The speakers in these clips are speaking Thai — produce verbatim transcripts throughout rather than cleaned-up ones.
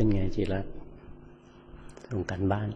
ไงจิรัตน์ส่งกันบ้าน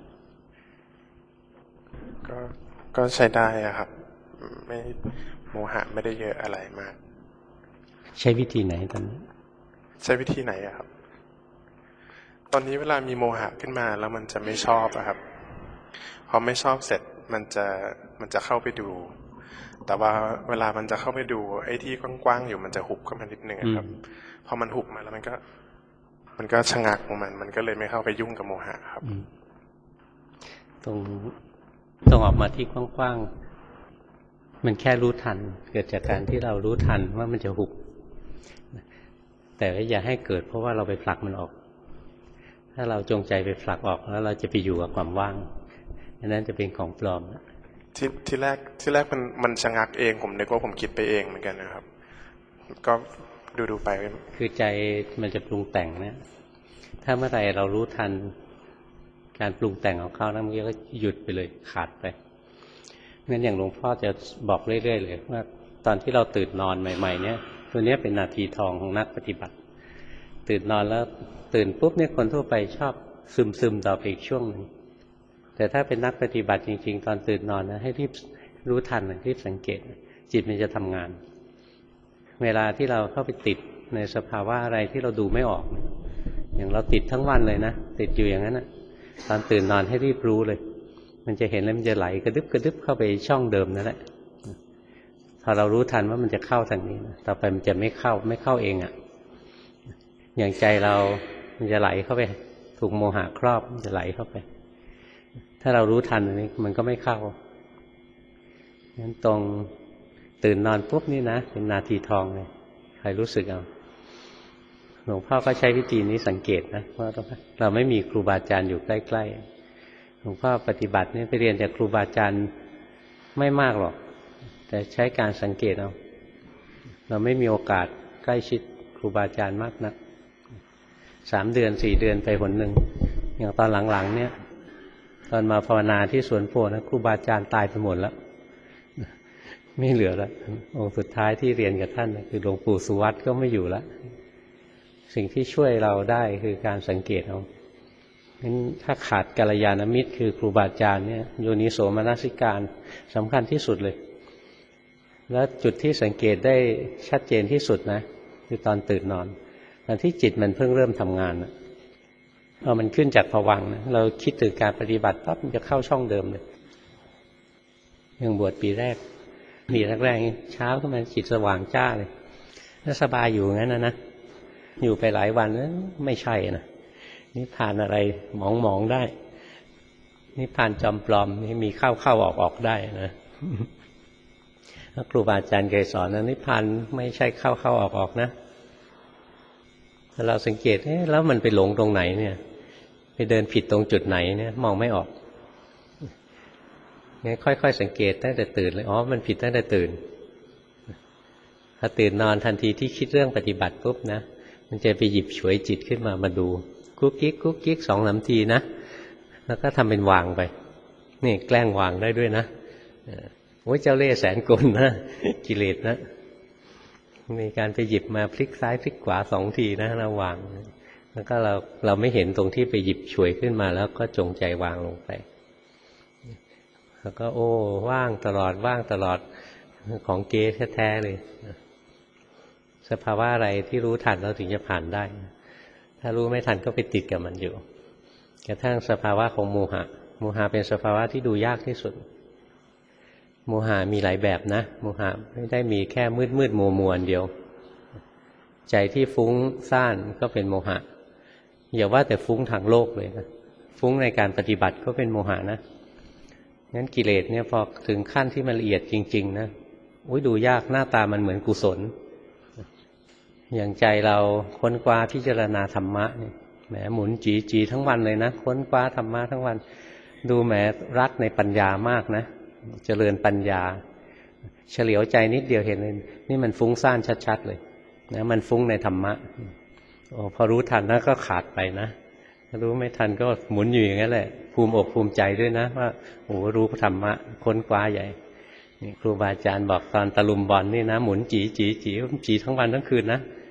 ก็ก็ใช้ได้อะครับไม่โมหะไม่ได้เยอะอะไรมากใช้วิธีไหนตอนนี้ใช้วิธีไหนอะครับตอนนี้เวลามีโมหะขึ้นมาแล้วมันจะไม่ชอบอะครับพอไม่ชอบเสร็จมันจะมันจะเข้าไปดูแต่ว่าเวลามันจะเข้าไปดูไอ้ที่กว้างๆอยู่มันจะหุบเข้ามานิดนึงครับพอมันหุบมาแล้วมันก็มันก็ชะงักของมันมันก็เลยไม่เข้าไปยุ่งกับโมหะครับตรงตรงออกมาที่กว้างๆมันแค่รู้ทันเกิดจากการที่เรารู้ทันว่ามันจะหุบแต่อย่าให้เกิดเพราะว่าเราไปผลักมันออกถ้าเราจงใจไปผลักออกแล้วเราจะไปอยู่กับความว่างอันนั้นจะเป็นของปลอมนะที่ที่แรกที่แรกมันมันชะงักเองผมนึกว่าผมคิดไปเองเหมือนกันนะครับก็ดูดูไปคือใจมันจะปรุงแต่งนะถ้าเมื่อไหร่เรารู้ทันการปรุงแต่งของเขาแล้วมันก็หยุดไปเลยขาดไปงั้นอย่างหลวงพ่อจะบอกเรื่อยๆเลยว่าตอนที่เราตื่นนอนใหม่ๆเนี่ยตัวนี้เป็นนาทีทองของนักปฏิบัติตื่นนอนแล้วตื่นปุ๊บเนี่ยคนทั่วไปชอบซึมๆต่อไปอีกช่วงนึงแต่ถ้าเป็นนักปฏิบัติจริงๆตอนตื่นนอนนะให้รีบรู้ทันรีบสังเกตจิตมันจะทำงานเวลาที่เราเข้าไปติดในสภาวะอะไรที่เราดูไม่ออกอย่างเราติดทั้งวันเลยนะติดอยู่อย่างนั้นนะตอนตื่นนอนให้รีบรู้เลยมันจะเห็นแล้วมันจะไหลกระดึบกระดึบเข้าไปช่องเดิมนั่นแหละพอเรารู้ทันว่ามันจะเข้าทางนี้ต่อไปมันจะไม่เข้าไม่เข้าเองอ่ะอย่างใจเรามันจะไหลเข้าไปถูกโมหะครอบมันจะไหลเข้าไปถ้าเรารู้ทันอันนี้มันก็ไม่เข้างั้นตรงตื่นนอนปุ๊บนี่นะเป็นนาทีทองเลยใครรู้สึกเอาหลวงพ่อก็ใช้วิธีนี้สังเกตนะว่าเราไม่มีครูบาอาจารย์อยู่ใกล้ๆหลวงพ่อปฏิบัตินี่ไปเรียนจากครูบาอาจารย์ไม่มากหรอกแต่ใช้การสังเกตเอาเราไม่มีโอกาสใกล้ชิดครูบาอาจารย์มากนักสามเดือนสี่เดือนไปหนหนึ่งอย่างตอนหลังๆเนี่ยตอนมาภาวนาที่สวนโพนะครูบาอาจารย์ตายไปหมดแล้วไม่เหลือแล้วองค์สุดท้ายที่เรียนกับท่านคือหลวงปู่สุวัตก็ไม่อยู่แล้วสิ่งที่ช่วยเราได้คือการสังเกตเอางั้นถ้าขาดกัลยาณมิตรคือครูบาอาจารย์เนี่ยโยนิโสมนสิการสำคัญที่สุดเลยแล้วจุดที่สังเกตได้ชัดเจนที่สุดนะคือตอนตื่นนอนตอนที่จิตมันเพิ่งเริ่มทำงานพอมันขึ้นจากภวังค์นะเราคิดถึงการปฏิบัติปั๊บมันจะเข้าช่องเดิมเลยอย่างบวชปีแรกมีแรกๆเช้าขึ้นมาจิตสว่างจ้าเลยแล้วสบายอยู่งั้นนะนะอยู่ไปหลายวันแล้วไม่ใช่นะนิพพานอะไรหมองๆได้นิพพานจอมปลอมนี่มีเข้าเข้าออกออกได้นะครูบาอาจารย์เคยสอนนะนิพพานไม่ใช่เข้าเข้าออกออกนะเราสังเกตเอ๊ะแล้วมันไปหลงตรงไหนเนี่ยไปเดินผิดตรงจุดไหนเนี่ยมองไม่ออกงั้นค่อยๆสังเกตตั้งแต่ตื่นเลยอ๋อมันผิดตั้งแต่ตื่นพอตื่นนอนทันทีที่คิดเรื่องปฏิบัติปุ๊บนะมันจะไปหยิบฉวยจิตขึ้นมามาดูกุ๊กกิ๊กกุ๊กกิ๊กสองสามทีนะแล้วก็ทำเป็นวางไปนี่แกล้งวางได้ด้วยนะโอ้ยเจ้าเล่ห์แสนกลนะกิเลสนะมีการไปหยิบมาพลิกซ้ายพลิกขวาสองทีนะระวางแล้วก็เราเราไม่เห็นตรงที่ไปหยิบฉวยขึ้นมาแล้วก็จงใจวางลงไปแล้วก็โอ้ว่างตลอดว่างตลอดของเก๊แท้ๆเลยสภาวะอะไรที่รู้ทันเราถึงจะผ่านได้ถ้ารู้ไม่ทันก็ไปติดกับมันอยู่กระทั่งสภาวะของโมหะโมหะเป็นสภาวะที่ดูยากที่สุดโมหะมีหลายแบบนะโมหะไม่ได้มีแค่มืดมืดมัวมัวเดียวใจที่ฟุ้งซ่านก็เป็นโมหะอย่าว่าแต่ฟุ้งทางโลกเลยนะฟุ้งในการปฏิบัติก็เป็นโมหะนะงั้นกิเลสเนี่ยพอถึงขั้นที่มันละเอียดจริงๆนะอุ้ยดูยากหน้าตามันเหมือนกุศลอย่างใจเราค้นคว้าพิจารณาธรรมะเนี่ยแหมหมุนจีจีทั้งวันเลยนะค้นคว้าธรรมะทั้งวันดูแหมรักในปัญญามากนะเจริญปัญญาเฉลียวใจนิดเดียวเห็นเลยนี่มันฟุ้งซ่านชัดๆเลยนะมันฟุ้งในธรรมะโอ้พอรู้ทันนะก็ขาดไปนะรู้ไม่ทันก็หมุนอยู่อย่างนั้นแหละภูมิอกภูมิใจด้วยนะว่าโอ้รู้ธรรมะค้นคว้าใหญ่นี่ครูบาอาจารย์บอกตอนตะลุมบอลนี่นะหมุนจีจีจีจีทั้งวันทั้งคืนนะค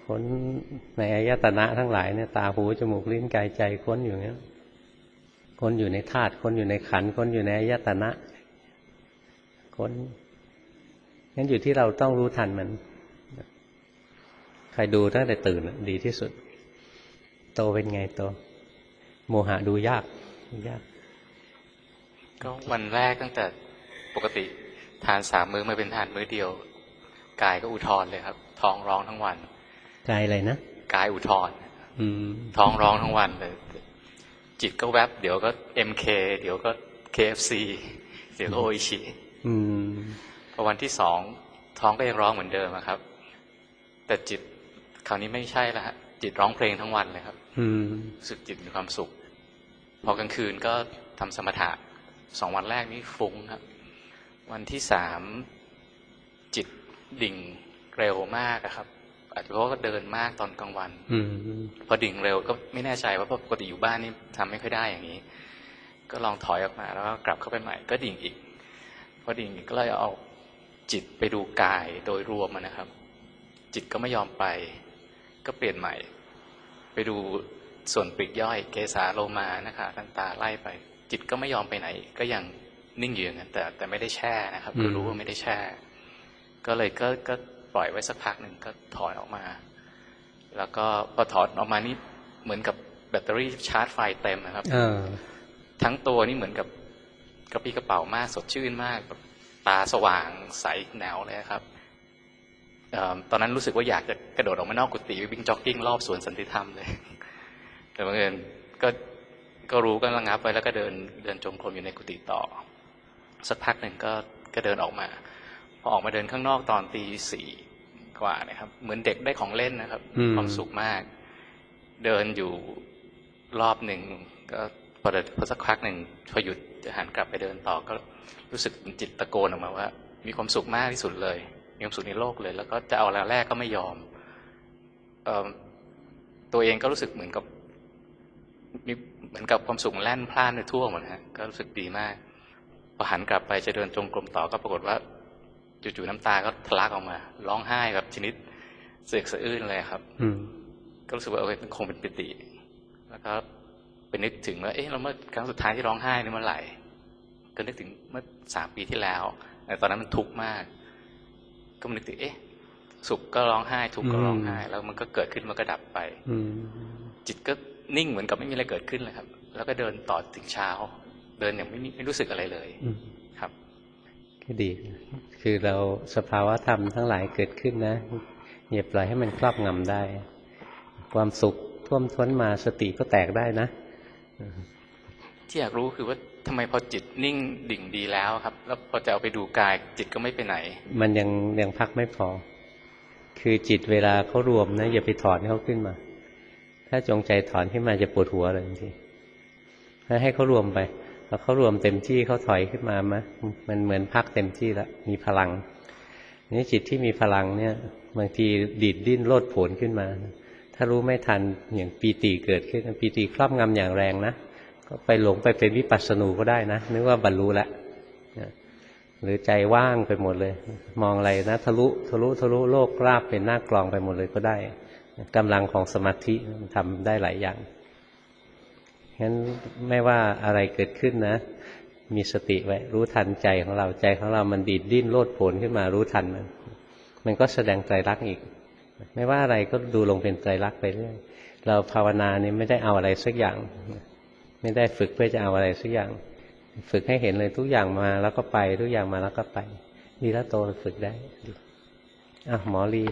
ค้นในอายตนะทั้งหลายเนี่ยตาหูจมูกลิ้นกายใจค้นอยู่เนี้ยค้นอยู่ในธาตุค้นอยู่ในขันธ์ค้นอยู่ในอายตนะค้นงั้นอยู่ที่เราต้องรู้ทันมันใครดูตั้งแต่ตื่นดีที่สุดโตเป็นไงโตโมหะดูยากยากก็วันแรกตั้งแต่ปกติทานสามมื้อมาเป็นทานมื้อเดียวกายก็อุทธรเลยครับท้องร้องทั้งวันกายอะไรนะกายอุทธรท้องร้องทั้งวันเลยจิตก็แวบเดี๋ยวก็ เอ็ม เค เดี๋ยวก็ เค เอฟ ซี เดี๋ยวก็โออิชิพอวันที่สองท้องก็ยังร้องเหมือนเดิมครับแต่จิตคราวนี้ไม่ใช่แล้วฮะจิตร้องเพลงทั้งวันเลยครับรู้สึกจิตมีความสุขพอกลางคืนก็ทำสมถะสองวันแรกนี้ฟุ้งครับวันที่สามจิตดิ่งเร็วมากครับอาจจะเพราะว่าเดินมากตอนกลางวันพอดิ่งเร็วก็ไม่แน่ใจว่าปกติอยู่บ้านนี่ทำไม่ค่อยได้อย่างนี้ก็ลองถอยออกมาแล้วก็กลับเข้าไปใหม่ก็ดิ่งอีกพอดิ่งอีกก็เลยเอาจิตไปดูกายโดยรวมนะครับจิตก็ไม่ยอมไปก็เปลี่ยนใหม่ไปดูส่วนปลีกย่อยเกสาโลมานะคะทันตาไล่ไปจิตก็ไม่ยอมไปไหนก็ยังนิ่งอยู่อย่างนั้นแต่แต่ไม่ได้แช่นะครับคือรู้ว่าไม่ได้แช่ก็เลยก็ก็ปล่อยไว้สักพักหนึ่งก็ถอนออกมาแล้วก็พอถอนออกมานี่เหมือนกับแบตเตอรี่ชาร์จไฟเต็มนะครับทั้งตัวนี่เหมือนกับกระปรี้กระเป๋ามากสดชื่นมากตาสว่างใสแนวเลยครับตอนนั้นรู้สึกว่าอยากจะกระโดดออกมานอกกุฏิวิ่งจ็อกกิ้งรอบสวนสันติธรรมเลยแต่บังเอิญก็ก็รู้ก็ระงับไว้แล้วก็เดินเดินจงกรมอยู่ในกุฏิต่อสักพักหนึ่งก็ก็เดินออกมาพอออกมาเดินข้างนอกตอนตีสี่กว่านะครับเหมือนเด็กได้ของเล่นนะครับความสุขมากเดินอยู่รอบหนึ่งก็พอเดินพอสักพักหนึ่งพอหยุดจะหันกลับไปเดินต่อก็รู้สึกจิตตะโกนออกมาว่ามีความสุขมากที่สุดเลยมีความสุขในโลกเลยแล้วก็จะเอาแล้วแรกก็ไม่ยอมเอ่อตัวเองก็รู้สึกเหมือนกับมีเหมือนกับความสุขแล่นพล่านไปทั่วหมดฮะก็รู้สึกดีมากพอหันกลับไปจะเดินจงกรมต่อก็ปรากฏว่าจู่ๆน้ำตาก็ทะลักออกมาร้องไห้แบบชนิดเสือกสะอื้นเลยครับก็รู้สึกว่าเออมันคงเป็นปิติแล้วก็ไปนึกถึงว่าเอ๊ะเราเมื่อครั้งสุดท้ายที่ร้องไห้นี่เมื่อไหร่ก็นึกถึงเมื่อสามปีที่แล้วแต่ตอนนั้นมันทุกข์มากก็นึกถึงเอ๊ะสุขก็ร้องไห้ทุกข์ก็ร้องไห้แล้วมันก็เกิดขึ้นมันก็ดับไปจิตก็นิ่งเหมือนกับไม่มีอะไรเกิดขึ้นเลยครับแล้วก็เดินต่อถึงเช้าเดินอย่างไม่ไม่รู้สึกอะไรเลยครับก็ดีคือเราสภาวะธรรมทั้งหลายเกิดขึ้นนะอย่าปล่อยให้มันครอบงำได้ความสุขท่วมท้นมาสติก็แตกได้นะที่อยากรู้คือว่าทำไมพอจิตนิ่งดิ่งดีแล้วครับแล้วพอจะเอาไปดูกายจิตก็ไม่ไปไหนมันยังยังพักไม่พอคือจิตเวลาเขารวมนะอย่าไปถอนเขาขึ้นมาถ้าจงใจถอนขึ้นมาจะปวดหัวเลยทีถ้าให้เขารวมไปพอเขารวมเต็มที่เขาถอยขึ้นมามะมันเหมือนพักเต็มที่แล้วมีพลังนี่จิตที่มีพลังเนี่ยบางทีดีดดิ้นโลดโผนขึ้นมาถ้ารู้ไม่ทันอย่างปีติเกิดขึ้นปีติครอบงำอย่างแรงนะก็ไปหลงไปเป็นวิปัสสนูก็ได้นะนึกว่าบรรลุแล้วหรือใจว่างไปหมดเลยมองอะไรนะทะลุทะลุทะลุโลกราบเป็นหน้ากลองไปหมดเลยก็ได้กำลังของสมาธิทำได้หลายอย่างงั้นไม่ว่าอะไรเกิดขึ้นนะมีสติไว้รู้ทันใจของเราใจของเรามันดีดดิ้นโลดโผนขึ้นมารู้ทันมันมันก็แสดงไตรลักษณ์อีกไม่ว่าอะไรก็ดูลงเป็นไตรลักษณ์ไปเรื่อยเราภาวนาเนี่ยไม่ได้เอาอะไรสักอย่างไม่ได้ฝึกเพื่อจะเอาอะไรสักอย่างฝึกให้เห็นเลยทุกอย่างมาแล้วก็ไปทุกอย่างมาแล้วก็ไปดีแล้วโตฝึกได้อ่ะหมอลี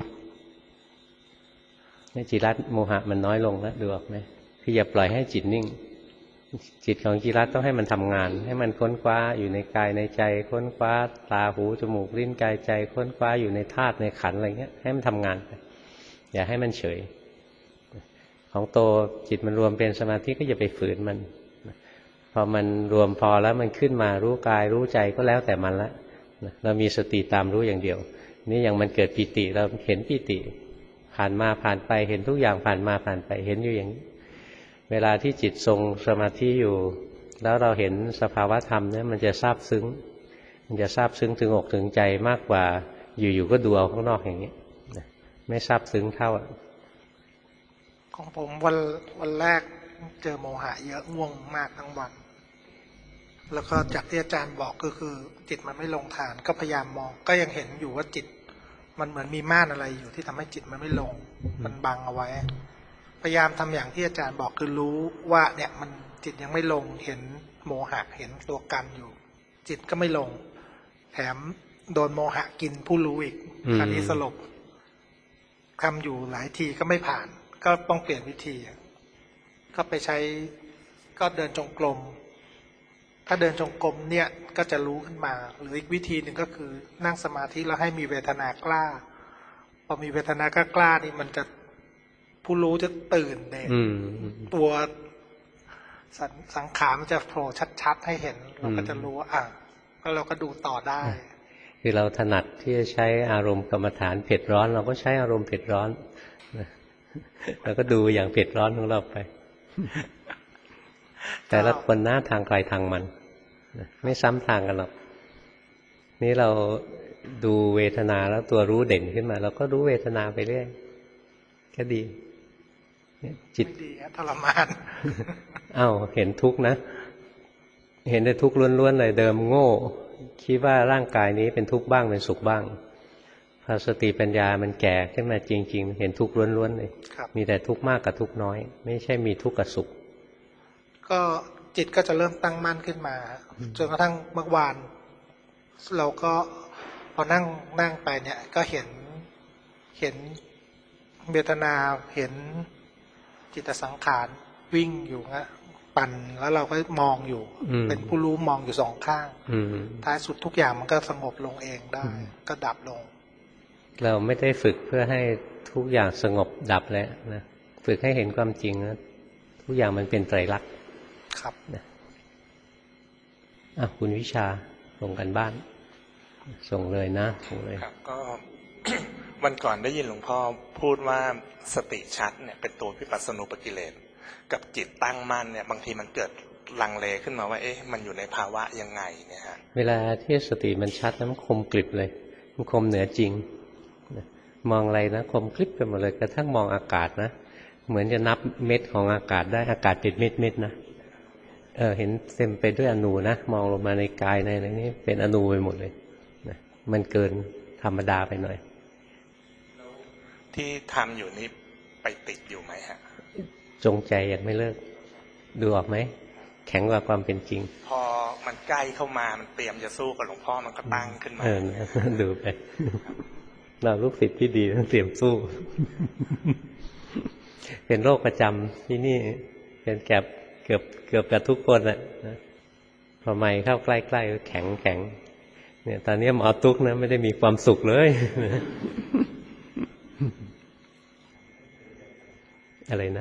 นี่จิรัตโมหะมันน้อยลงแล้วดูออกไหมคืออย่าปล่อยให้จิตนิ่งจิตของจิรัตต้องให้มันทำงานให้มันค้นคว้าอยู่ในกายในใจค้นคว้าตาหูจมูกลิ้นกายใจค้นคว้าอยู่ในธาตุในขันธ์อะไรเงี้ยให้มันทำงานไปอย่าให้มันเฉยของโตจิตมันรวมเป็นสมาธิก็อย่าไปฝืนมันพอมันรวมพอแล้วมันขึ้นมารู้กายรู้ใจก็แล้วแต่มันละเรามีสติตามรู้อย่างเดียวนี่อย่างมันเกิดปิติเราเห็นปิติผ่านมาผ่านไปเห็นทุกอย่างผ่านมาผ่านไปเห็นอยู่อย่างนี้เวลาที่จิตทรงสมาธิอยู่แล้วเราเห็นสภาวะธรรมเนี่ยมันจะซาบซึ้งมันจะซาบซึ้งถึงอกถึงใจมากกว่าอยู่ๆก็ดูเอาข้างนอกอย่างนี้ไม่ซาบซึ้งเท่าของผมวันวันแรกเจอโมหะเยอะง่วงมากทั้งวันแล้วก็จากที่อาจารย์บอกก็คือจิตมันไม่ลงฐานก็พยายามมองก็ยังเห็นอยู่ว่าจิตมันเหมือนมีม่านอะไรอยู่ที่ทำให้จิตมันไม่ลงมันบังเอาไว้พยายามทำอย่างที่อาจารย์บอกคือรู้ว่าเนี่ยมันจิตยังไม่ลงเห็นโมหะเห็นตัวกันอยู่จิตก็ไม่ลงแถมโดนโมหะกินผู้รู้อีกคราวนี้สลบทำอยู่หลายทีก็ไม่ผ่านก็ต้องเปลี่ยนวิธีก็ไปใช้ก็เดินจงกรมถ้าเดินจงกรมเนี่ยก็จะรู้ขึ้นมาหรืออีกวิธีหนึ่งก็คือนั่งสมาธิแล้วให้มีเวทนากล้าพอมีเวทนากล้ากล้านี่มันจะผู้รู้จะตื่นเด่นตัวสังขารมันจะโผล่ชัดๆให้เห็นเราก็จะรู้ว่าอ่ะแล้วเราก็ดูต่อได้คือเราถนัดที่จะใช้อารมณ์กรรมฐานเผ็ดร้อนเราก็ใช้อารมณ์เผ็ดร้อนเราก็ดูอย่างเผ็ดร้อนของเราไปแต่ละคนหน้าทางไกลทางมันไม่ซ้ำทางกันหรอกนี่เราดูเวทนาแล้วตัวรู้เด่นขึ้นมาเราก็รู้เวทนาไปเรื่อยก็ดีจิตดีทรมานอ้าวเห็นทุกข์นะเห็นได้ทุกข์ล้วนๆเลยเดิมโง่คิดว่าร่างกายนี้เป็นทุกข์บ้างเป็นสุขบ้างพอสติปัญญามันแก่ขึ้นมาจริงๆเห็นทุกข์ล้วนๆเลยมีแต่ทุกข์มากกับทุกข์น้อยไม่ใช่มีทุกข์กับสุขก็จิตก็จะเริ่มตั้งมั่นขึ้นมาจนกระทั่งเมื่อวานเราก็พอนั่งนั่งไปเนี่ยก็เห็นเห็นเวทนาเห็นจิตสังขารวิ่งอยู่นะปั่นแล้วเราก็มองอยู่เป็นผู้รู้มองอยู่สองข้างท้ายสุดทุกอย่างมันก็สงบลงเองได้ก็ดับลงเราไม่ได้ฝึกเพื่อให้ทุกอย่างสงบดับแล้วนะฝึกให้เห็นความจริงนะทุกอย่างมันเป็นไตรลักษณ์ครับนะอ่ะคุณวิชาส่งกันบ้านส่งเลยนะส่งเลยครับก็ วันก่อนได้ยินหลวงพ่อพูดว่าสติชัดเนี่ยเป็นตัววิปัสสนูปกิเลสกับจิตตั้งมั่นเนี่ยบางทีมันเกิดลังเลขึ้นมาว่าเอ๊ะมันอยู่ในภาวะยังไงเนี่ยฮะเวลาที่สติมันชัดนะมันคมกริบเลยมันคมเหนือจริงมองอะไรนะคมกริบไปหมดเลยกระทั่งมองอากาศนะเหมือนจะนับเม็ดของอากาศได้อากาศเป็นเม็ดเม็ดนะเออเห็นเต็มไปด้วยอนูนะมองลงมาในกายในอะไรนี้เป็นอนูไปหมดเลยนะมันเกินธรรมดาไปหน่อยที่ทำอยู่นี้ไปติดอยู่ไหมฮะจงใจยังไม่เลิกดูออกไหมแข็งกว่าความเป็นจริงพอมันใกล้เข้ามามันเตรียมจะสู้กับหลวงพ่อมันก็ตั้งขึ้นมาเออดูไปเราลูกศิษย์ที่ดีต้องเตรียมสู้เป็นโรคประจำที่นี่เป็นแกบเกือบเกือบกับทุกคนแหละพอไม่เข้าใกล้ๆก็แข็งแข็งเนี่ยตอนนี้หมอตุ๊กนะไม่ได้มีความสุขเลยอะไรนะ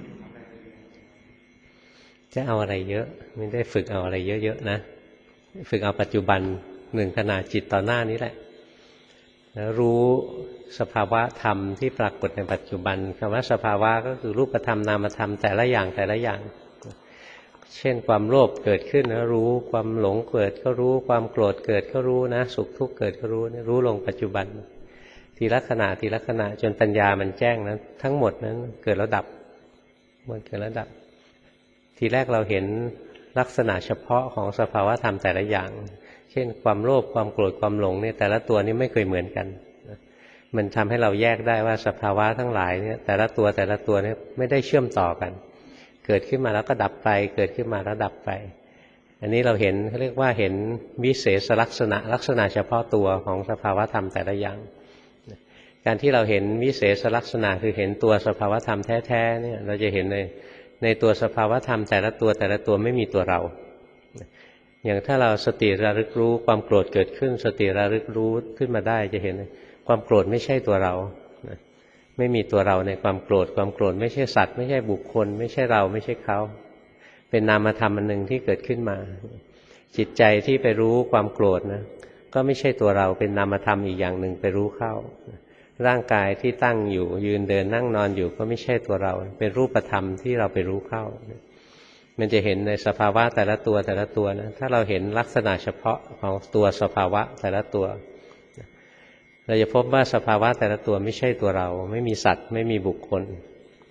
จะเอาอะไรเยอะไม่ได้ฝึกเอาอะไรเยอะๆนะฝึกเอาปัจจุบันหนึ่งขณะจิตต่อหน้านี้แหละแล้วรู้สภาวะธรรมที่ปรากฏในปัจจุบันคำว่าสภาวะก็คือรูปธรรมนามธรรมแต่ละอย่างแต่ละอย่างเช่นความโลภเกิดขึ้นนะรู้ความหลงเกิดก็รู้ความโกรธเกิดก็รู้นะสุขทุกข์เกิดก็รู้นะรู้ลงปัจจุบันทีละขณะทีละขณะจนปัญญามันแจ้งนะทั้งหมดนั้นเกิดแล้วดับมันเกิดแล้วดับทีแรกเราเห็นลักษณะเฉพาะของสภาวะธรรมแต่ละอย่างเช่นความโลภความโกรธความหลงเนี่ยแต่ละตัวนี้ไม่เคยเหมือนกันมันทำให้เราแยกได้ว่าสภาวะทั้งหลายเนี่ยแต่ละตัวแต่ละตัวเนี่ยไม่ได้เชื่อมต่อกันเกิดขึ้นมาแล้วก็ดับไปเกิดขึ้นมาแล้วดับไปอันนี้เราเห็นเขาเรียกว่าเห็นวิเศษลักษณะลักษณะเฉพาะตัวของสภาวะธรรมแต่ละอย่างการที่เราเห็นวิเศษลักษณะคือเห็นตัวสภาวะธรรมแท้ๆเนี่ยเราจะเห็นในในตัวสภาวะธรรมแต่ละตัวแต่ละตัวไม่มีตัวเราอย่างถ้าเราสติระลึกรู้ความโกรธเกิดขึ้นสติระลึกรู้ขึ้นมาได้จะเห็นความโกรธไม่ใช่ตัวเราไม่มีตัวเราในความโกรธความโกรธไม่ใช่สัตว์ไม่ใช่บุคคลไม่ใช่เราไม่ใช่เขาเป็นนามธรรมอันหนึ่งที่เกิดขึ้นมาจิตใจที่ไปรู้ความโกรธนะก็ไม่ใช่ตัวเราเป็นนามธรรมอีกอย่างหนึ่งไปรู้เข้าร่างกายที่ตั้งอยู่ยืนเดินนั่งนอนอยู่ก็ไม่ใช่ตัวเราเป็นรูปธรรมที่เราไปรู้เข้ามันจะเห็นในสภาวะแต่ละตัวแต่ละตัวนะถ้าเราเห็นลักษณะเฉพาะของตัวสภาวะแต่ละตัวเราจะพบว่าสภาวะแต่ละตัวไม่ใช่ตัวเราไม่มีสัตว์ไม่มีบุคคล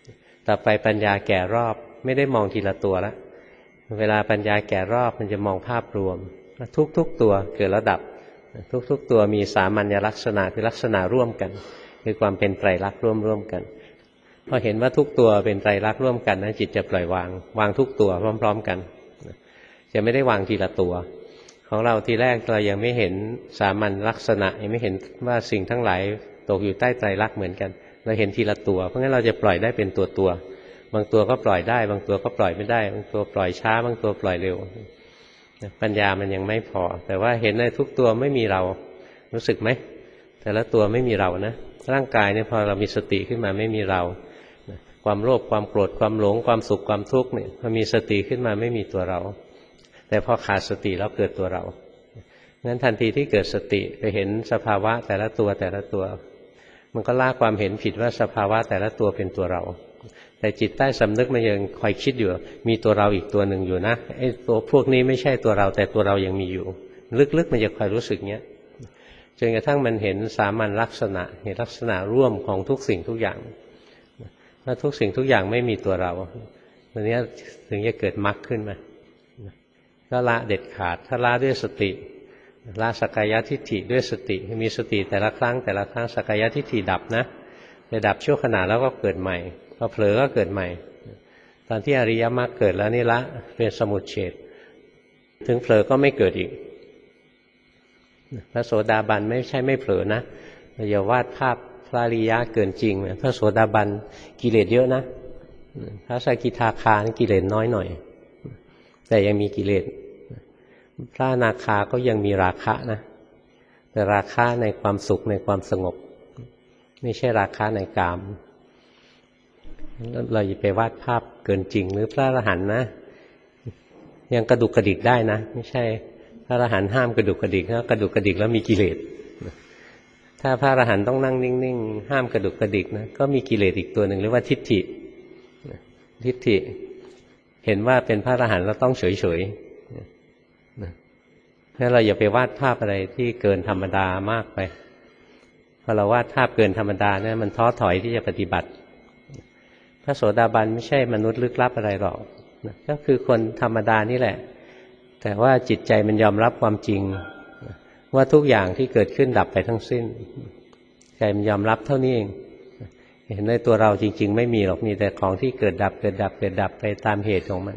ต่อไปปัญญาแก่รอบไม่ได้มองทีละตัวละเวลาปัญญาแก่รอบมันจะมองภาพรวมทุกๆตัวเกิดแล้วดับทุกๆตัวมีสามัญลักษณะคือลักษณะร่วมกันคือความเป็นไตรลักษณ์ร่วมๆกันพอเห็นว่าทุกตัวเป็นไตรลักษณ์ร่วมกันนะจิตจะปล่อยวางวางทุกตัวพร้อมๆกันจะไม่ได้วางทีละตัวของเราทีแรกเรายังไม่เห็นสามัญลักษณะยังไม่เห็นว่าสิ่งทั้งหลายตกอยู่ใต้ไตรลักษณ์เหมือนกันเราเห็นทีละตัวเพราะงั้นเราจะปล่อยได้เป็นตัวตัวบางตัวก็ปล่อยได้บางตัวก็ปล่อยไม่ได้บางตัวปล่อยช้าบางตัวปล่อยเร็วปัญญามันยังไม่พอแต่ว่าเห็นในทุกตัวไม่มีเรารู้สึกไหมแต่ละตัวไม่มีเรานะร่างกายเนี่ยพอเรามีสติขึ้นมาไม่มีเราความโลภความโกรธความหลงความสุขความทุกข์เนี่ยพอมีสติขึ้นมาไม่มีตัวเราแต่พอขาดสติแล้วเกิดตัวเรางั้นทันทีที่เกิดสติไปเห็นสภาวะแต่ละตัวแต่ละตัวมันก็ละความเห็นผิดว่าสภาวะแต่ละตัวเป็นตัวเราแต่จิตใต้สำนึกมันยังคอยคิดอยู่มีตัวเราอีกตัวหนึ่งอยู่นะไอ้ตัวพวกนี้ไม่ใช่ตัวเราแต่ตัวเรายังมีอยู่ลึกๆมันจะคอยรู้สึกเงี้ยจนกระทั่งมันเห็นสามัญลักษณะเห็นลักษณะร่วมของทุกสิ่งทุกอย่างว่าทุกสิ่งทุกอย่างไม่มีตัวเราตรงนี้ถึงจะเกิดมรรคขึ้นมาก็ละเด็ดขาดถ้าละด้วยสติละสักกายทิฏฐิด้วยสติมีสติแต่ละครั้งแต่ละครั้งสักกายทิฏฐิดับนะจะดับชั่วขณะแล้วก็เกิดใหม่พอเผลอก็เกิดใหม่ตอนที่อริยมรรคเกิดแล้วนี่ละเป็นสมุจเฉทถึงเผลอก็ไม่เกิดอีกพระโสดาบันไม่ใช่ไม่เผลอนะอย่าวาดภาพพระอริยะเกินจริงพระโสดาบันกิเลสเยอะนะพระสกิทาคากิเลสน้อยหน่อยแต่ยังมีกิเลสพระอนาคาก็ยังมีราคะนะแต่ราคะในความสุขในความสงบไม่ใช่ราคะในกามเราอย่าไปวาดภาพเกินจริงหรือพระอรหันต์นะยังกระดุกกระดิกได้นะไม่ใช่พระอรหันต์ห้ามกระดุกกระดิกนะกระดุกกระดิกแล้วมีกิเลสถ้าพระอรหันต์ต้องนั่งนิ่งๆห้ามกระดุกกระดิกนะก็มีกิเลสอีกตัวหนึ่งเรียกว่าทิฏฐิทิฏฐิเห็นว่าเป็นพระอรหันต์แล้วต้องเฉยๆงั้นเราอย่าไปวาดภาพอะไรที่เกินธรรมดามากไปพอเราวาดภาพเกินธรรมดาเนี่ยมันท้อถอยที่จะปฏิบัติพระโสดาบันไม่ใช่มนุษย์ลึกลับอะไรหรอกก็คือคนธรรมดานี่แหละแต่ว่าจิตใจมันยอมรับความจริงว่าทุกอย่างที่เกิดขึ้นดับไปทั้งสิ้นใจมันยอมรับเท่านี้เองเห็นในตัวเราจริงๆไม่มีหรอกมีแต่ของที่เกิดดับเกิดดับเกิดดับไปตามเหตุของมัน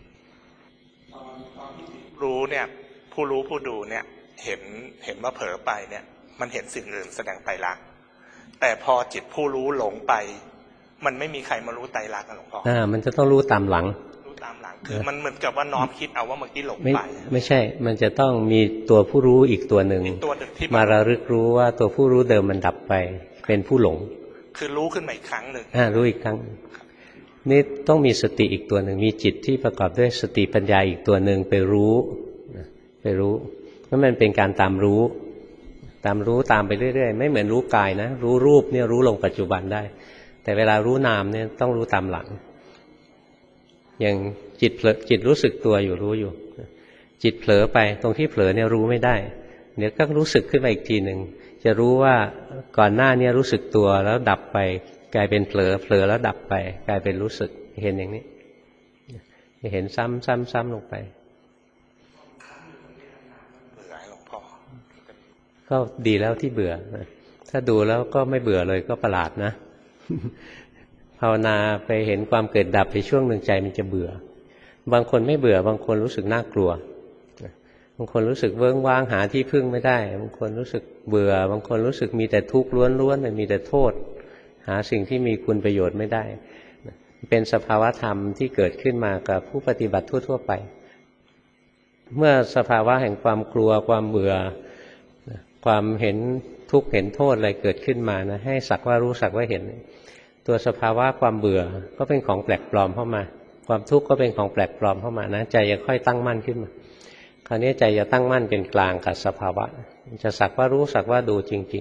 รู้เนี่ยผู้รู้ผู้ดูเนี่ยเห็นเห็นว่าเผลอไปเนี่ยมันเห็นสิ่งอื่นแสดงไตรลักษณ์แต่พอจิตผู้รู้หลงไปมันไม่มีใครมารู้ไตรลักษณ์นะหลวงพ่ออ่ามันจะต้องรู้ตามหลังรู้ตามหลังคือมันเหมือนกับว่าน้อมคิดเอาว่าเมื่อกี้หลงไปไม่ใช่มันจะต้องมีตัวผู้รู้อีกตัวหนึ่งมาระลึกรู้ว่าตัวผู้รู้เดิมมันดับไปเป็นผู้หลงคือรู้ขึ้นมาอีกครั้งหนึ่งอ่ารู้อีกครั้งนี่ต้องมีสติอีกตัวหนึ่งมีจิตที่ประกอบด้วยสติปัญญาอีกตัวหนึ่งไปรู้ไปรู้เพราะมันเป็นการตามรู้ตามรู้ตามไปเรื่อยๆไม่เหมือนรู้กายนะรู้รูปเนี่ยรู้ลงปัจจุบันได้แต่เวลารู้นามเนี่ยต้องรู้ตามหลังอย่างจิตเผลอจิตรู้สึกตัวอยู่รู้อยู่จิตเผลอไปตรงที่เผลอเนี่ยรู้ไม่ได้เดี๋ยวก็รู้สึกขึ้นมาอีกทีหนึ่งจะรู้ว่าก่อนหน้านี้รู้สึกตัวแล้วดับไปกลายเป็นเผลอเผลอแล้วดับไปกลายเป็นรู้สึกเห็นอย่างนี้จะเห็นซ้ำซ้ำซ้ำลงไปก็ดีแล้วที่เบื่อถ้าดูแล้วก็ไม่เบื่อเลยก็ประหลาดนะภาวนาไปเห็นความเกิดดับในช่วงหนึ่งใจมันจะเบื่อบางคนไม่เบื่อบางคนรู้สึกน่ากลัวบางคนรู้สึกเวิ้งว้างหาที่พึ่งไม่ได้บางคนรู้สึกเบื่อบางคนรู้สึกมีแต่ทุกข์ล้วนๆมีแต่โทษหาสิ่งที่มีคุณประโยชน์ไม่ได้เป็นสภาวะธรรมที่เกิดขึ้นมากับผู้ปฏิบัติทั่วๆไปเมื่อสภาวะแห่งความกลัวความเบื่อความเห็นทุกข์เห็นโทษอะไรเกิดขึ้นมานะให้สักว่ารู้สักว่าเห็นตัวสภาวะความเบื่อก็เป็นของแปลกปลอมเข้ามาความทุกข์ก็เป็นของแปลกปลอมเข้ามานะใจจะค่อยตั้งมั่นขึ้นมาคราวนี้ใจจะตั้งมั่นเป็นกลางกับสภาวะจะสักว่ารู้สักว่าดูจริง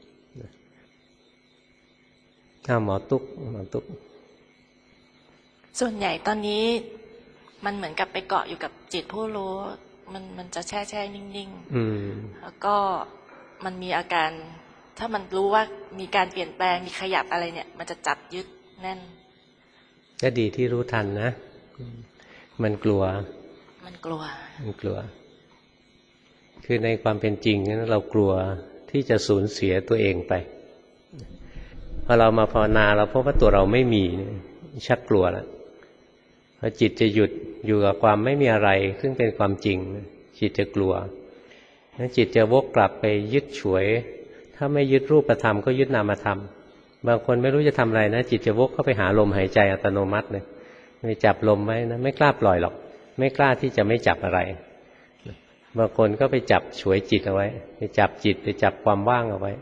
ๆอ้าวหมอตุ๊กหมอตุ๊กส่วนใหญ่ตอนนี้มันเหมือนกับไปเกาะอยู่กับจิตผู้รู้มันมันจะแช่แช่นิ่งๆแล้วก็มันมีอาการถ้ามันรู้ว่ามีการเปลี่ยนแปลงมีขยับอะไรเนี่ยมันจะจับยึดแน่นก็ดีที่รู้ทันนะมันกลัวมันกลัวมันกลัวคือในความเป็นจริงนั้นเรากลัวที่จะสูญเสียตัวเองไปพอเรามาภาวนาเราพบว่าตัวเราไม่มีชักกลัวแล้วพอจิตจะหยุดอยู่กับความไม่มีอะไรซึ่งเป็นความจริงจิตจะกลัวนั้นจิตจะวกกลับไปยึดฉวยถ้าไม่ยึดรูปธรรมก็ยึดนามธรรมบางคนไม่รู้จะทำอะไรนะจิตจะวกเข้าไปหาลมหายใจอัตโนมัติเลยไปจับลมไว้นะไม่กล้าปล่อยหรอกไม่กล้าที่จะไม่จับอะไรบางคนก็ไปจับฉวยจิตเอาไว้ไปจับจิตไปจับความว่างเอาไว้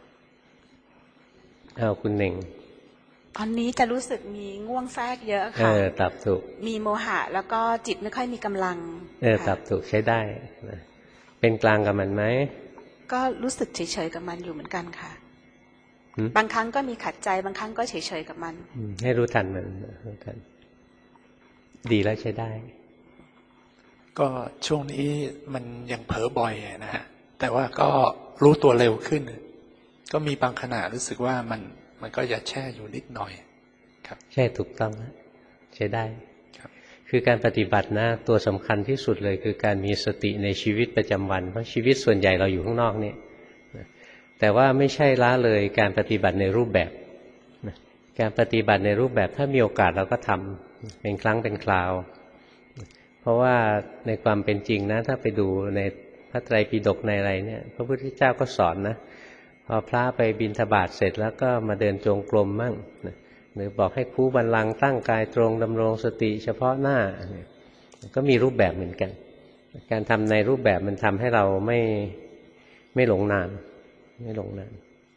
เอาคุณเน่งตอนนี้จะรู้สึกมีง่วงแทรกเยอะค่ะเออตับถูกมีโมหะแล้วก็จิตไม่ค่อยมีกำลังเออตับถูกใช้ได้เป็นกลางกับมันไหมก็รู้สึกเฉยๆกับมันอยู่เหมือนกันค่ะบางครั้งก็มีขัดใจบางครั้งก็เฉยๆกับมันให้รู้ทันมันรู้ทันดีแล้วใช้ได้ก็ช่วงนี้มันยังเผลอบ่อยนะฮะแต่ว่าก็รู้ตัวเร็วขึ้นก็มีบางขณะรู้สึกว่ามันมันก็จะแช่อยู่นิดหน่อยครับใช่ถูกต้องนะใช้ได้ครับคือการปฏิบัตินะตัวสำคัญที่สุดเลยคือการมีสติในชีวิตประจำวันเพราะชีวิตส่วนใหญ่เราอยู่ข้างนอกนี่แต่ว่าไม่ใช่ละเลยการปฏิบัติในรูปแบบการปฏิบัติในรูปแบบถ้ามีโอกาสเราก็ทำเป็นครั้งเป็นคราวเพราะว่าในความเป็นจริงนะถ้าไปดูในพระไตรปิฎกในอะไรเนี่ยพระพุทธเจ้าก็สอนนะพอพระไปบิณฑบาตเสร็จแล้วก็มาเดินจงกรมมั่งหรือบอกให้คูบัลลังก์ตั้งกายตรงดำรงสติเฉพาะหน้าก็มีรูปแบบเหมือนกันการทำในรูปแบบมันทำให้เราไม่ไม่หลงนานไม่หลงนาน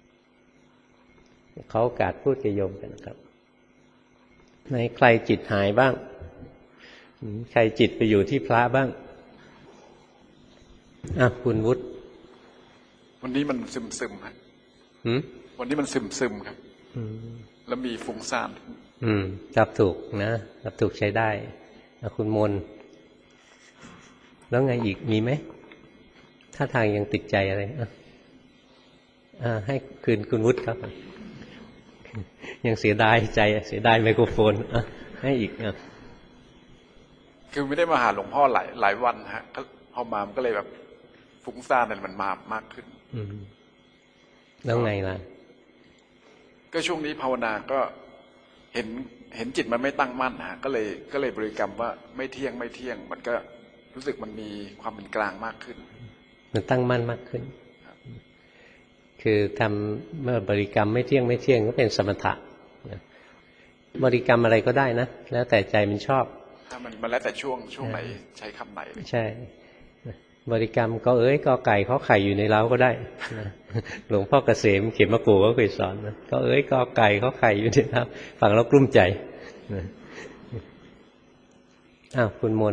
เขาโอกาสพูดกับโยมกันครับในใครจิตหายบ้างใครจิตไปอยู่ที่พระบ้างอ่ะคุณวุฒิวันนี้มันซึมซึมครับวันนี้มันซึมซึมครับแล้วมีฟุ้งซ่านอืมจับถูกนะจับถูกใช้ได้คุณมนแล้วไงอีกมีไหมถ้าทางยังติดใจอะไรอ่ะอ่าให้คืนคุณวุฒิครับยังเสียดายใจเสียดายไมโครโฟนอ่ะให้อีกอ่ะคือไม่ได้มาหาหลวงพ่อหลายหลายวันฮะพอมามันก็เลยแบบฟุ้งซ่านมันมามากขึ้นแล้วไงล่ะก็ช่วงนี้ภาวนาก็เห็นเห็นจิตมันไม่ตั้งมั่นฮะก็เลยก็เลยบริกรรมว่าไม่เที่ยงไม่เที่ยงมันก็รู้สึกมันมีความเป็นกลางมากขึ้นมันตั้งมั่นมากขึ้นคือทำเมื่อบริกรรมไม่เที่ยงไม่เที่ยงก็เป็นสมถะบริกรรมอะไรก็ได้นะแล้วแต่ใจมันชอบถ้ามันมันแล้วแต่ช่วงช่วงไหนใช้คำไหนใช่บริกรรมก็เอ้ยก็ไก่เขาไข่อยู่ในเล้าก็ได้หลวงพ่อเกษมเขียนมากูก็เคยสอนนะก็เอ้ยก็ไก่เขาไข่อยู่ในเล้าฟังแล้วกลุ้มใจอ้าวคุณมน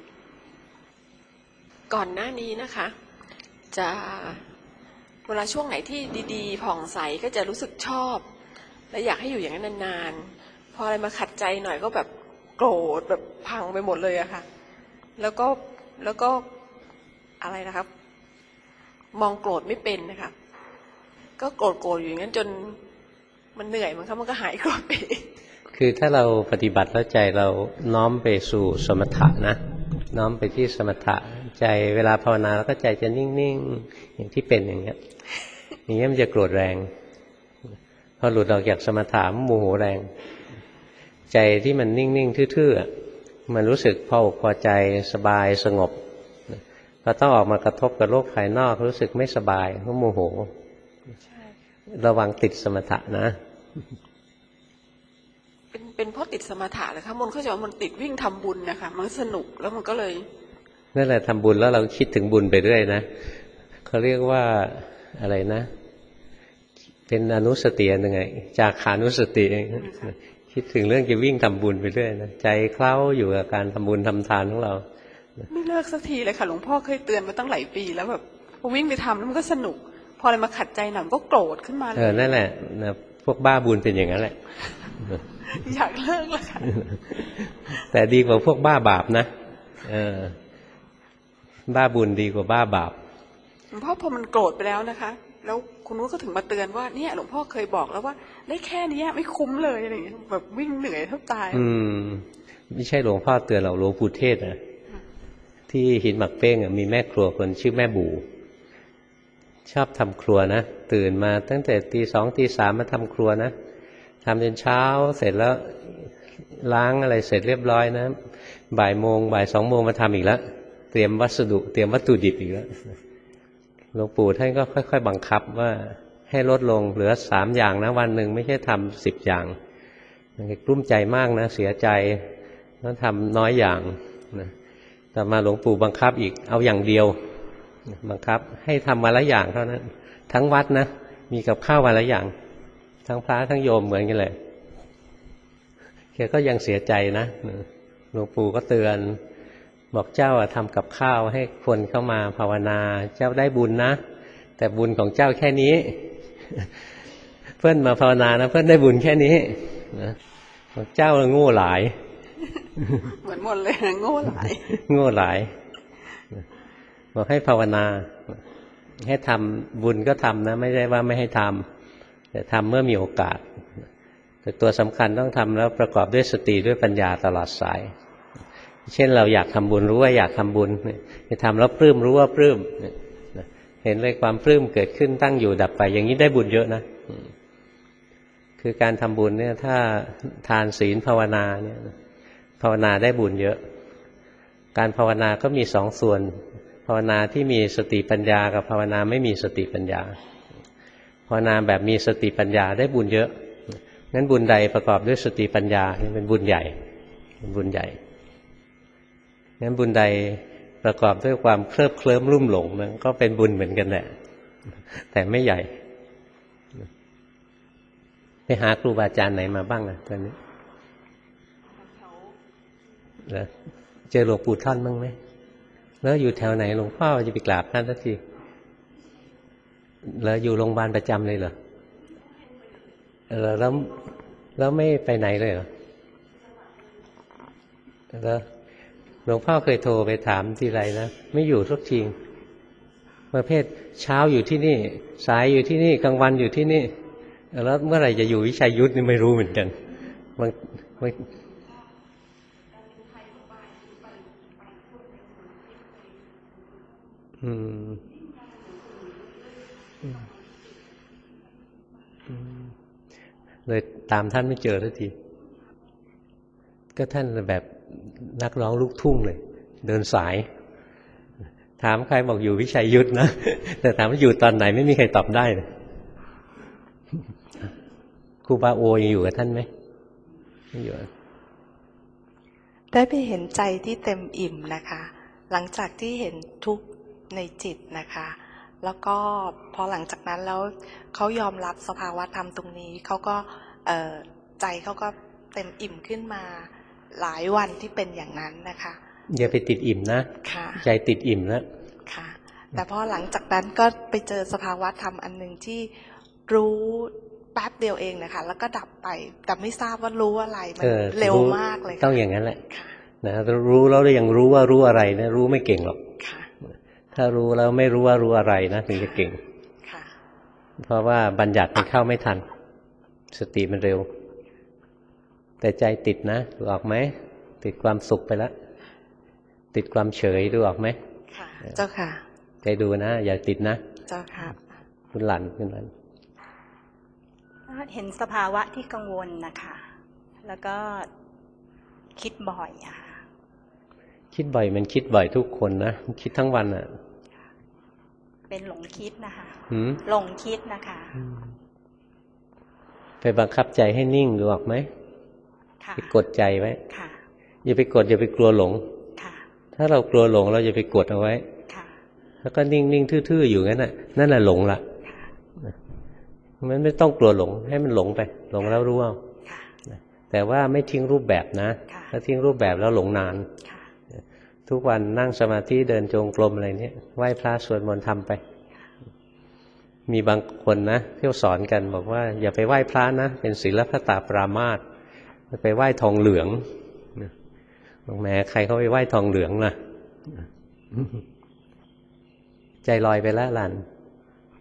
ก่อนหน้านี้นะคะจะเวลาช่วงไหนที่ดีๆผ่องใสก็จะรู้สึกชอบและอยากให้อยู่อย่างนั้นนานๆพออะไรมาขัดใจหน่อยก็แบบโกรธแบบพังไปหมดเลยอะค่ะแล้วก็แล้วก็อะไรนะครับมองโกรธไม่เป็นนะคะก็โกรธโกรธอยู่อย่างนั้นจนมันเหนื่อยมันครับมันก็หายโกรธไปคือถ้าเราปฏิบัติแล้วใจเราน้อมไปสู่สมถะนะน้อมไปที่สมถะใจเวลาภาวนาแล้วก็ใจจะนิ่งๆอย่างที่เป็นอย่างเงี้ยอย่างเงี้ยมันจะโกรธแรงพอหลุดออกจากสมถะมันโมโหแรงใจที่มันนิ่งๆทื่อๆมันรู้สึกพออกพอใจสบายสงบพอต้องออกมากระทบกับโลกภายนอกรู้สึกไม่สบายก็โมโหระวังติดสมถะนะเป็นเป็นเพราะติดสมถะเลยค่ะมันเข้าใจว่ามันติดวิ่งทำบุญนะคะมันสนุกแล้วมันก็เลยนั่นแหละทำบุญแล้วเราคิดถึงบุญไปเรื่อยนะเขาเรียกว่าอะไรนะเป็นอนุสติอันยังไงจากขานุสติคิดถึงเรื่องจะวิ่งทำบุญไปเรื่อยนะใจเคล้าอยู่กับการทำบุญทำทานของเราไม่เลิกสักทีเลยค่ะหลวงพ่อเคยเตือนมาตั้งหลายปีแล้วแบบพอวิ่งไปทำแล้วมันก็สนุกพออะไรมาขัดใจหนังก็โกรธขึ้นมาเลยเออนั่นแหละนะพวกบ้าบุญเป็นอย่างนั้นแหละอยากเลิกแล้วค่ะแต่ดีกว่าพวกบ้าบาปนะเออบ้าบุญดีกว่าบ้าบาปหลวงพ่อพอมันโกรธไปแล้วนะคะแล้วคุณนุ้ยก็ถึงมาเตือนว่าเนี่ยหลวงพ่อเคยบอกแล้วว่าได้แค่นี้ไม่คุ้มเลยอะไรอย่างเงี้ยแบบวิ่งเหนื่อยแทบตายอืมไม่ใช่หลวงพ่อเตือนเราหลวงปู่เทศนะที่หินหมักเป้งมีแม่ครัวคนชื่อแม่บูชอบทำครัวนะตื่นมาตั้งแต่ตีสองตีสามมาทำครัวนะทำจนเช้าเสร็จแล้วล้างอะไรเสร็จเรียบร้อยนะบ่ายโมงบ่ายสองโมงมาทำอีกแล้วเตรียมวัสดุเตรียมวัตถุดิบอีกแล้วหลวงปู่ท่านก็ค่อยๆบังคับว่าให้ลดลงเหลือสามอย่างนะวันหนึ่งไม่ใช่ทำสิบอย่างมันกลุ้มใจมากนะเสียใจต้องทำน้อยอย่างนะแต่มาหลวงปู่บังคับอีกเอาอย่างเดียวบังคับให้ทำวันละอย่างเท่านั้นทั้งวัดนะมีกับข้าววันละอย่างทั้งพระทั้งโยมเหมือนกันเลยแกก็ยังเสียใจนะหลวงปู่ก็เตือนบอกเจ้าทำกับข้าวให้คนเข้ามาภาวนาเจ้าได้บุญนะแต่บุญของเจ้าแค่นี้เพื่อนมาภาวนานะเพื่อนได้บุญแค่นี้นะบอกเจ้าโง่หลายเหมือนหมดเลยโง่หลายโง่หลายบอกให้ภาวนาให้ทำบุญก็ทำนะไม่ได้ว่าไม่ให้ทำแต่ทำเมื่อมีโอกาสแต่ตัวสำคัญต้องทำแล้วประกอบด้วยสติด้วยปัญญาตลอดสายเช่นเราอยากทำบุญรู้ว่าอยากทำบุญไปทำแล้วปลื้มรู้ว่าปลื้มเห็นเลยความปลื้มเกิดขึ้นตั้งอยู่ดับไปอย่างนี้ได้บุญเยอะนะคือการทำบุญเนี่ยถ้าทานศีลภาวนาเนี่ยภาวนาได้บุญเยอะการภาวนาก็มีสองส่วนภาวนาที่มีสติปัญญากับภาวนาไม่มีสติปัญญาภาวนาแบบมีสติปัญญาได้บุญเยอะงั้นบุญใดประกอบด้วยสติปัญญาเป็นบุญใหญ่เป็นบุญใหญ่งั้นบุญใดประกอบด้วยความเคลิบเคลิ้มลุ่มหลงมันก็เป็นบุญเหมือนกันแหละแต่ไม่ใหญ่ไปหาครูบาอาจารย์ไหนมาบ้างอ่ะตอนนี้แล้วเจอหลวงปู่ท่านบ้างไหมแล้วอยู่แถวไหนหลวงพ่อจะไปกราบท่านสักทีแล้วอยู่โรงพยาบาลประจำเลยเหรอแล้วแล้วแล้วไม่ไปไหนเลยเหรอแล้วหลวงพ่อเคยโทรไปถามทีไรนะไม่อยู่ทุกทีประเภทเช้าอยู่ที่นี่สายอยู่ที่นี่กลางวันอยู่ที่นี่แล้วเมื่อไหร่จะอยู่วิชัยยุทธนี่ไม่รู้เหมือนกันบางบางอืมเลยตามท่านไม่เจอสักทีก็ท่านแบบนักร้องลูกทุ่งเลยเดินสายถามใครบอกอยู่วิชัยยุทธนะแต่ถามว่าอยู่ตอนไหนไม่มีใครตอบได้เลยครูบาโอยังอยู่กับท่านไหมไม่อยู่ได้ไปเห็นใจที่เต็มอิ่มนะคะหลังจากที่เห็นทุกข์ในจิตนะคะแล้วก็พอหลังจากนั้นแล้วเขายอมรับสภาวะธรรมตรงนี้เขาก็ใจเขาก็เต็มอิ่มขึ้นมาหลายวันที่เป็นอย่างนั้นนะคะอย่าไปติดอิ่มนะใจติดอิ่มแล้วค่ะแต่พอหลังจากนั้นก็ไปเจอสภาวะธรรมอันหนึ่งที่รู้แป๊บเดียวเองนะคะแล้วก็ดับไปแต่ไม่ทราบว่ารู้อะไรมันเร็วมากเลยต้องอย่างนั้นแหละนะรู้แล้วยังรู้ว่ารู้อะไรนะรู้ไม่เก่งหรอกถ้ารู้แล้วไม่รู้ว่ารู้อะไรนะถึงจะเก่งเพราะว่าบัญญัติมันเข้าไม่ทันสติมันเร็วแต่ใจติดนะดูออกไหมติดความสุขไปแล้วติดความเฉยดูออกไหมค่ะเจ้าค่ะใจดูนะอย่าติดนะเจ้าค่ะคุณหลันคุณหลันเห็นสภาวะที่กังวลนะคะแล้วก็คิดบ่อยอะค่ะคิดบ่อยมันคิดบ่อยทุกคนนะคิดทั้งวันอ่ะเป็นหลงคิดนะคะหลงคิดนะคะไปบังคับใจให้นิ่งดูออกไหมไปกดใจไว้อย่าไปกดอย่าไปกลัวหลงถ้าเรากลัวหลงเราอย่าไปกดเอาไว้แล้วก็นิ่งนิ่งทื่อๆอยู่งั้นน่ะนั่นแหละหลงละมันไม่ต้องกลัวหลงให้มันหลงไปหลงแล้วรู้เอาแต่ว่าไม่ทิ้งรูปแบบนะถ้าทิ้งรูปแบบแล้วหลงนานทุกวันนั่งสมาธิเดินจงกรมอะไรเนี่ยไหว้พระสวดมนต์ทำไปมีบางคนนะที่สอนกันบอกว่าอย่าไปไหว้พระนะเป็นศีลพตาปรามาสไปไหว้ทองเหลืองบอกแหมใครเขาไปไหว้ทองเหลืองล่ะใจลอยไปแล้วหลาน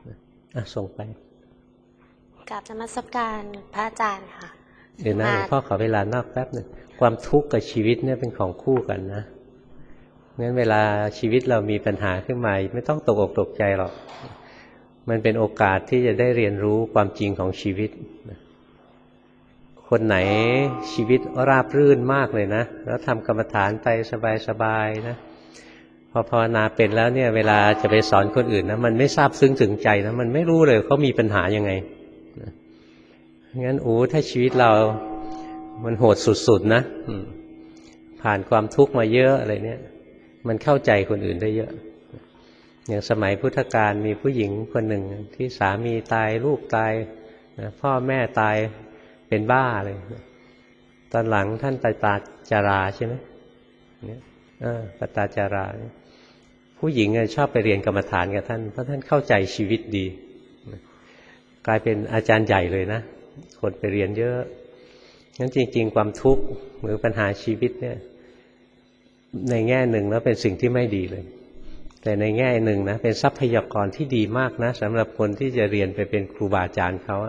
อ่ะส่งไปกราบนมัสการพระอาจารย์ค่ะเดี๋ยวนะหลวงพ่อขอเวลานอกแป๊บหนึ่งความทุกข์กับชีวิตเนี่ยเป็นของคู่กันนะงั้นเวลาชีวิตเรามีปัญหาขึ้นมาไม่ต้องตกอกตกใจหรอกมันเป็นโอกาสที่จะได้เรียนรู้ความจริงของชีวิตคนไหนชีวิตราบรื่นมากเลยนะแล้วทำกรรมฐานไปสบายๆนะพอภาวนาเป็นแล้วเนี่ยเวลาจะไปสอนคนอื่นนะมันไม่ทราบซึ้งถึงใจนะมันไม่รู้เลยเขามีปัญหายังไงงั้นโอ้ถ้าชีวิตเรามันโหดสุดๆนะผ่านความทุกข์มาเยอะอะไรเนี่ยมันเข้าใจคนอื่นได้เยอะอย่างสมัยพุทธกาลมีผู้หญิงคนหนึ่งที่สามีตายลูกตายนะพ่อแม่ตายเป็นบ้าเลยตอนหลังท่านปตาจาราใช่ไหมเนี่ยเออปตาจาราผู้หญิงชอบไปเรียนกรรมฐานกับท่านเพราะท่านเข้าใจชีวิตดีกลายเป็นอาจารย์ใหญ่เลยนะคนไปเรียนเยอะงั้นจริงๆความทุกข์หรือปัญหาชีวิตเนี่ยในแง่หนึ่งแล้วเป็นสิ่งที่ไม่ดีเลยแต่ในแง่หนึ่งนะเป็นทรัพยากรที่ดีมากนะสำหรับคนที่จะเรียนไปเป็นครูบาอาจารย์เขา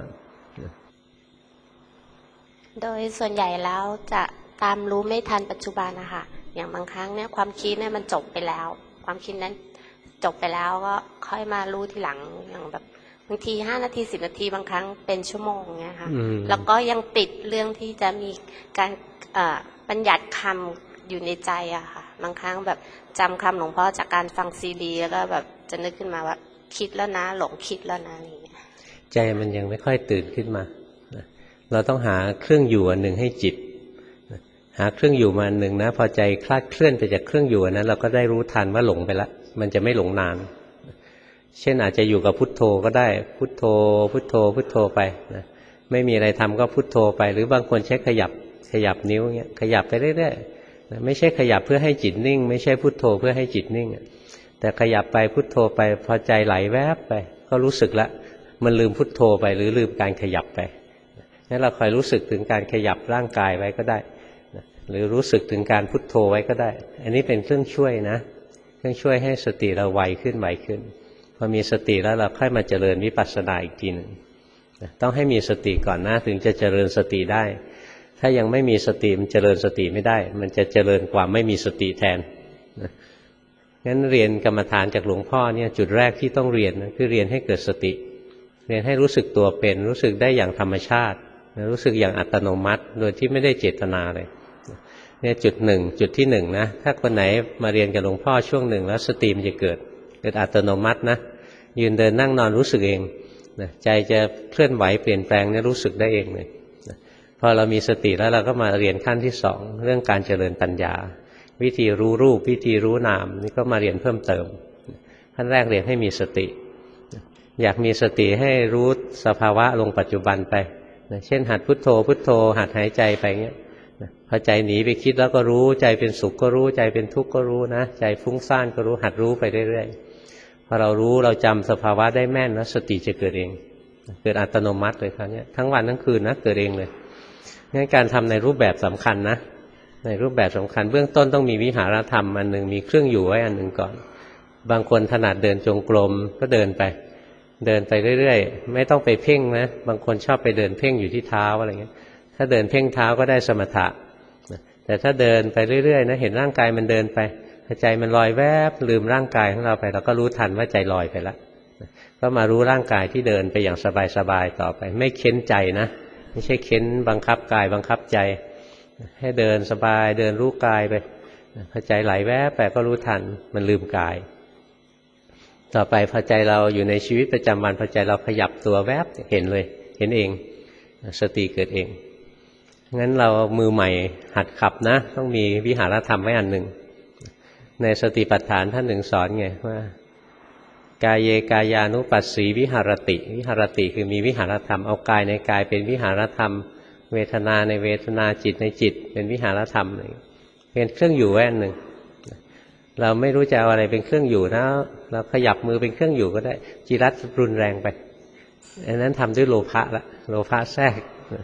โดยส่วนใหญ่แล้วจะตามรู้ไม่ทันปัจจุบันนะคะอย่างบางครั้งเนี่ยความคิดเนี่ยมันจบไปแล้วความคิดนั้นจบไปแล้วก็ค่อยมารู้ทีหลังอย่างแบบบางทีห้านาทีสิบนาทีบางครั้งเป็นชั่วโมงเนี่ยค่ะแล้วก็ยังติดเรื่องที่จะมีการบัญญัติคำอยู่ในใจอะค่ะบางครั้งแบบจำคำหลวงพ่อจากการฟังซีดีแล้วก็แบบจะนึกขึ้นมาว่าคิดแล้วนะหลงคิดแล้วนะนี่ใจมันยังไม่ค่อยตื่นขึ้นมาเราต้องหาเครื่องอยู่อันหนึ่งให้จิตหาเครื่องอยู่มาอันหนึ่งนะพอใจคลาดเคลื่อนไปจากเครื่องอยู่นั้นเราก็ได้รู้ทันว่าหลงไปแล้วมันจะไม่หลงนานเช่นอาจจะอยู่กับพุทโธก็ได้พุทโธพุทโธพุทโธไปนะไม่มีอะไรทำก็พุทโธไปหรือบางคนใช้ขยับขยับนิ้วเงี้ยขยับไปเรื่อยๆนะไม่ใช่ขยับเพื่อให้จิตนิ่งไม่ใช่พุทโธเพื่อให้จิตนิ่งแต่ขยับไปพุทโธไปพอใจไหลแวบไปก็รู้สึกละมันลืมพุทโธไปหรือลืมการขยับไปงั้นเราคอยรู้สึกถึงการขยับร่างกายไว้ก็ได้หรือรู้สึกถึงการพุทโธไว้ก็ได้อันนี้เป็นเครื่องช่วยนะเครื่องช่วยให้สติเราไวขึ้นไวขึ้นพอมีสติแล้วเราค่อยมาเจริญวิปัสสนาอีกทีหนึ่งต้องให้มีสติก่อนนะถึงจะเจริญสติได้ถ้ายังไม่มีสติมันเจริญสติไม่ได้มันจะเจริญความไม่มีสติแทนงั้นเรียนกรรมฐานจากหลวงพ่อเนี่ยจุดแรกที่ต้องเรียนนะคือเรียนให้เกิดสติเรียนให้รู้สึกตัวเป็นรู้สึกได้อย่างธรรมชาติรู้สึกอย่างอัตโนมัติโดยที่ไม่ได้เจตนาเลยเนี่ยจุดหนึ่งจุดที่หนึ่งนะถ้าคนไหนมาเรียนกับหลวงพ่อช่วงหนึ่งแล้วสติมันจะเกิดเกิดอัตโนมัตินะยืนเดินนั่งนอนรู้สึกเองนะใจจะเคลื่อนไหวเปลี่ยนแปลงเนี่ยรู้สึกได้เองเลยนะพอเรามีสติแล้วเราก็มาเรียนขั้นที่สองเรื่องการเจริญปัญญาวิธีรู้รูปวิธีรู้นามนี่ก็มาเรียนเพิ่มเติมขั้นแรกเรียนให้มีสติอยากมีสติให้รู้สภาวะลงปัจจุบันไปนะเช่นหัดพุทโธพุทโธหัดหายใจไปเงี้ยพอใจหนีไปคิดแล้วก็รู้ใจเป็นสุขก็รู้ใจเป็นทุกข์ก็รู้นะใจฟุ้งซ่านก็รู้หัดรู้ไปเรื่อยๆพอเรารู้เราจำสภาวะได้แม่นแล้วสติจะเกิดเองเกิดอัตโนมัติเลยคราวนี้ทั้งวันทั้งคืนนะเกิดเองเลยงั้นการทำในรูปแบบสำคัญนะในรูปแบบสำคัญเบื้องต้นต้องมีวิหารธรรมอันหนึ่งมีเครื่องอยู่ไว้อันหนึ่งก่อนบางคนถนัดเดินจงกรมก็เดินไปเดินไปเรื่อยๆไม่ต้องไปเพ่งนะบางคนชอบไปเดินเพ่งอยู่ที่เท้าอะไรเงี้ยถ้าเดินเพ่งเท้าก็ได้สมถะแต่ถ้าเดินไปเรื่อยๆนะเห็นร่างกายมันเดินไปใจมันลอยแวบลืมร่างกายของเราไปเราก็รู้ทันว่าใจลอยไปแล้วก็มารู้ร่างกายที่เดินไปอย่างสบายๆต่อไปไม่เค้นใจนะไม่ใช่เค้นบังคับกายบังคับใจให้เดินสบายเดินรู้กายไปพอใจไหลแวบไปก็รู้ทันมันลืมกายต่อไปพอใจเราอยู่ในชีวิตประจำวันพอใจเราขยับตัวแวบเห็นเลยเห็นเองสติเกิดเองงั้นเรามือใหม่หัดขับนะต้องมีวิหารธรรมไว้อันหนึ่งในสติปัฏฐานท่านหนึ่งสอนไงว่ากายเยกายานุปัสสีวิหารติวิหารติคือมีวิหารธรรมเอากายในกายเป็นวิหารธรรมเวทนาในเวทนาจิตในจิตเป็นวิหารธรรมเป็นเครื่องอยู่ไว้อันหนึ่งเราไม่รู้จะเอาอะไรเป็นเครื่องอยู่นะเราขยับมือเป็นเครื่องอยู่ก็ได้จิรัตรุนแรงไปอันนั้นทำด้วยโลภะละโลภะแทรก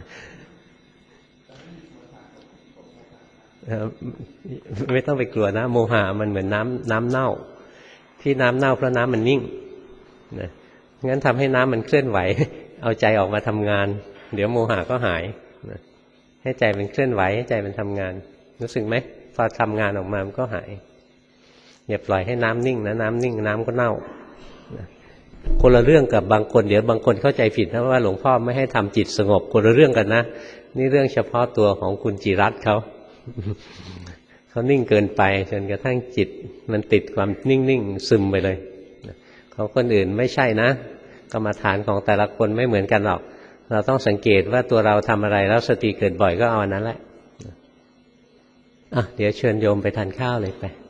ไม่ต้องไปกลัวนะโมหะมันเหมือนน้ำน้ำเน่าที่น้ำเน่าเพราะน้ำมันนิ่งนะงั้นทำให้น้ำมันเคลื่อนไหว เอาใจออกมาทำงานเดี๋ยวโมหะก็หายให้ใจมันเคลื่อนไหวให้ใจมันทำงานรู้สึกไหมพอทำงานออกมามันก็หายอย่าปล่อยให้น้ำนิ่งนะน้ำนิ่งน้ำก็เน่าคนละเรื่องกับบางคนเดี๋ยวบางคนเข้าใจผิดนะว่าหลวงพ่อไม่ให้ทำจิตสงบคนละเรื่องกันนะนี่เรื่องเฉพาะตัวของคุณจิรัตน์เขา เขานิ่งเกินไปจนกระทั่งจิตมันติดความนิ่งๆซึมไปเลยของคนอื่นไม่ใช่นะกรรมฐานของแต่ละคนไม่เหมือนกันหรอกเราต้องสังเกตว่าตัวเราทำอะไรแล้วสติเกิดบ่อยก็เอาอันนั้นแหละอ่ะเดี๋ยวเชิญโยมไปทานข้าวเลยไป